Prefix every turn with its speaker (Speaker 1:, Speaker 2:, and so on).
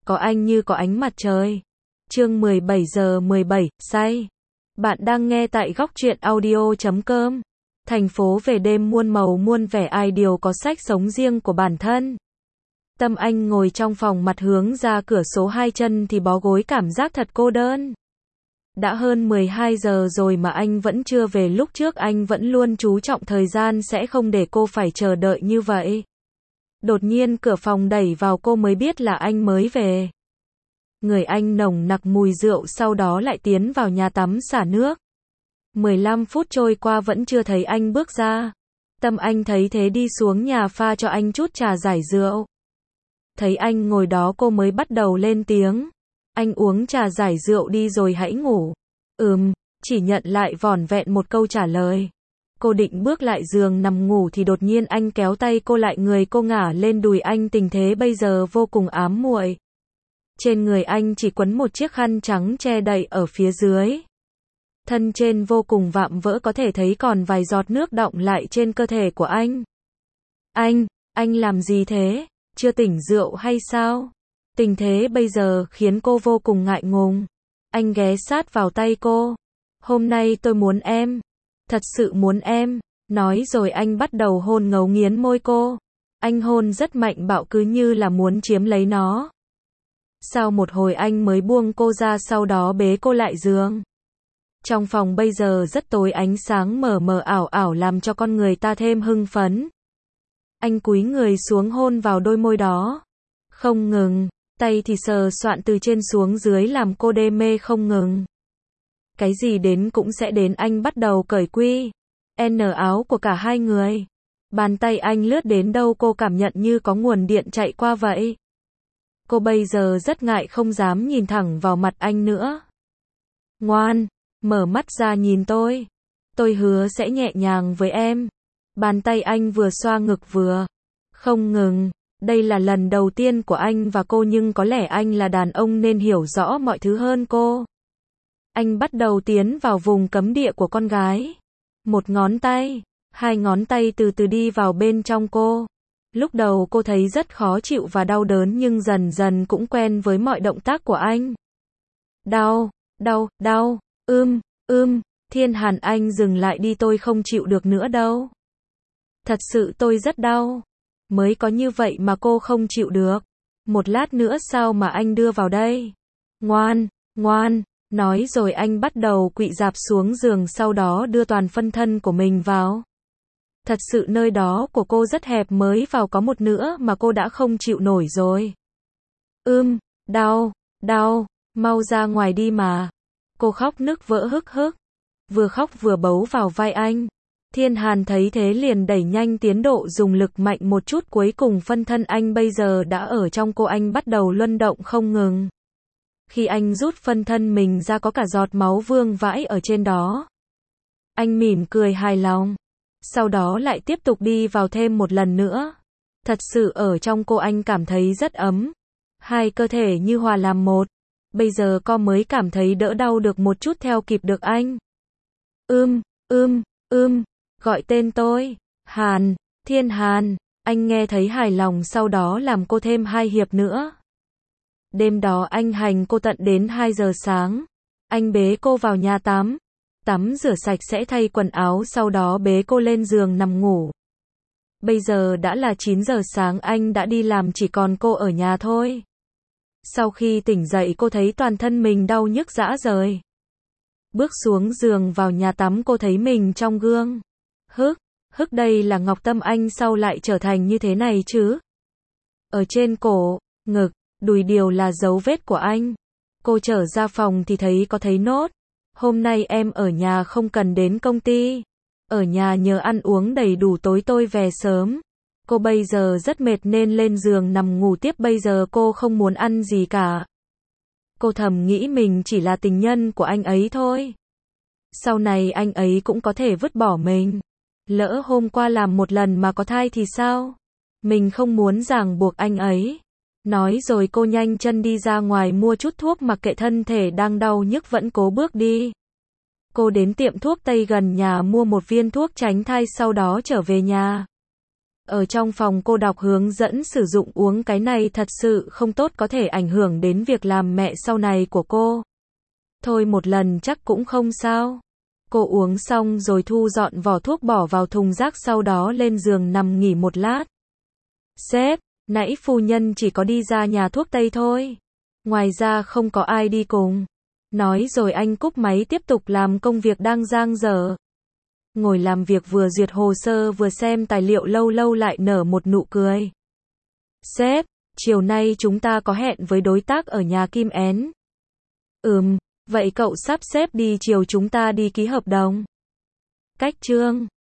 Speaker 1: có anh như có ánh mặt trời. Chương 17 giờ 17, say. Bạn đang nghe tại góc truyện audio.com. Thành phố về đêm muôn màu muôn vẻ, ai đều có sách sống riêng của bản thân. Tâm Anh ngồi trong phòng, mặt hướng ra cửa sổ, hai chân thì bó gối, cảm giác thật cô đơn. Đã hơn 12 giờ rồi mà anh vẫn chưa về, lúc trước anh vẫn luôn chú trọng thời gian sẽ không để cô phải chờ đợi như vậy. Đột nhiên cửa phòng đẩy vào, cô mới biết là anh mới về. Người anh nồng nặc mùi rượu, sau đó lại tiến vào nhà tắm xả nước. 15 phút trôi qua vẫn chưa thấy anh bước ra. Tâm Anh thấy thế đi xuống nhà pha cho anh chút trà giải rượu. Thấy anh ngồi đó cô mới bắt đầu lên tiếng. Anh uống trà giải rượu đi rồi hãy ngủ. Chỉ nhận lại vỏn vẹn một câu trả lời. Cô định bước lại giường nằm ngủ thì đột nhiên anh kéo tay cô lại, người cô ngả lên đùi anh, tình thế bây giờ vô cùng ám muội. Trên người anh chỉ quấn một chiếc khăn trắng che đậy ở phía dưới. Thân trên vô cùng vạm vỡ, có thể thấy còn vài giọt nước đọng lại trên cơ thể của anh. Anh làm gì thế? Chưa tỉnh rượu hay sao? Tình thế bây giờ khiến cô vô cùng ngại ngùng. Anh ghé sát vào tay cô. Hôm nay tôi muốn em. Thật sự muốn em. Nói rồi anh bắt đầu hôn ngấu nghiến môi cô. Anh hôn rất mạnh bạo, cứ như là muốn chiếm lấy nó. Sau một hồi anh mới buông cô ra, sau đó bế cô lại giường. Trong phòng bây giờ rất tối, ánh sáng mờ mờ ảo ảo làm cho con người ta thêm hưng phấn. Anh cúi người xuống hôn vào đôi môi đó. Không ngừng, tay thì sờ soạn từ trên xuống dưới làm cô đê mê không ngừng. Cái gì đến cũng sẽ đến, anh bắt đầu cởi áo của cả hai người. Bàn tay anh lướt đến đâu cô cảm nhận như có nguồn điện chạy qua vậy. Cô bây giờ rất ngại, không dám nhìn thẳng vào mặt anh nữa. Ngoan, mở mắt ra nhìn tôi. Tôi hứa sẽ nhẹ nhàng với em. Bàn tay anh vừa xoa ngực vừa không ngừng. Đây là lần đầu tiên của anh và cô, nhưng có lẽ anh là đàn ông nên hiểu rõ mọi thứ hơn cô. Anh bắt đầu tiến vào vùng cấm địa của con gái. Một ngón tay, hai ngón tay từ từ đi vào bên trong cô. Lúc đầu cô thấy rất khó chịu và đau đớn, nhưng dần dần cũng quen với mọi động tác của anh. Đau. Thiên Hàn, anh dừng lại đi, tôi không chịu được nữa đâu. Thật sự tôi rất đau. Mới có như vậy mà cô không chịu được. Một lát nữa sao mà anh đưa vào đây. Ngoan. Nói rồi anh bắt đầu quỵ dạp xuống giường, sau đó đưa toàn phân thân của mình vào. Thật sự nơi đó của cô rất hẹp, mới vào có một nửa mà cô đã không chịu nổi rồi. Đau, mau ra ngoài đi mà. Cô khóc nức vỡ hức. Vừa khóc vừa bấu vào vai anh. Thiên Hàn thấy thế liền đẩy nhanh tiến độ, dùng lực mạnh một chút, cuối cùng phân thân anh bây giờ đã ở trong cô, anh bắt đầu luân động không ngừng. Khi anh rút phân thân mình ra có cả giọt máu vương vãi ở trên đó. Anh mỉm cười hài lòng. Sau đó lại tiếp tục đi vào thêm một lần nữa. Thật sự ở trong cô anh cảm thấy rất ấm. Hai cơ thể như hòa làm một. Bây giờ cô mới cảm thấy đỡ đau được một chút, theo kịp được anh. Gọi tên tôi. Thiên Hàn. Anh nghe thấy hài lòng, sau đó làm cô thêm 2 hiệp nữa. Đêm đó anh hành cô tận đến 2 giờ sáng. Anh bế cô vào nhà tắm. Tắm rửa sạch sẽ, thay quần áo, sau đó bế cô lên giường nằm ngủ. Bây giờ đã là 9 giờ sáng, anh đã đi làm, chỉ còn cô ở nhà thôi. Sau khi tỉnh dậy cô thấy toàn thân mình đau nhức rã rời. Bước xuống giường vào nhà tắm, cô thấy mình trong gương. Đây là Ngọc Tâm Anh sao lại trở thành như thế này chứ? Ở trên cổ, ngực, đùi đều là dấu vết của anh. Cô trở ra phòng thì thấy nốt. Hôm nay em ở nhà không cần đến công ty. Ở nhà nhờ ăn uống đầy đủ, tối tôi về sớm. Cô bây giờ rất mệt nên lên giường nằm ngủ tiếp, bây giờ cô không muốn ăn gì cả. Cô thầm nghĩ mình chỉ là tình nhân của anh ấy thôi. Sau này anh ấy cũng có thể vứt bỏ mình. Lỡ hôm qua làm một lần mà có thai thì sao? Mình không muốn ràng buộc anh ấy. Nói rồi cô nhanh chân đi ra ngoài mua chút thuốc, mặc kệ thân thể đang đau nhức vẫn cố bước đi. Cô đến tiệm thuốc Tây gần nhà mua một viên thuốc tránh thai, sau đó trở về nhà. Ở trong phòng cô đọc hướng dẫn sử dụng uống cái này thật sự không tốt, có thể ảnh hưởng đến việc làm mẹ sau này của cô. Thôi một lần chắc cũng không sao. Cô uống xong rồi thu dọn vỏ thuốc bỏ vào thùng rác, sau đó lên giường nằm nghỉ một lát. Sếp, nãy phu nhân chỉ có đi ra nhà thuốc Tây thôi. Ngoài ra không có ai đi cùng. Nói rồi anh cúp máy tiếp tục làm công việc đang dang dở. Ngồi làm việc vừa duyệt hồ sơ vừa xem tài liệu, lâu lâu lại nở một nụ cười. Sếp, chiều nay chúng ta có hẹn với đối tác ở nhà Kim Én. Vậy cậu sắp xếp đi chiều chúng ta đi ký hợp đồng. Cách chương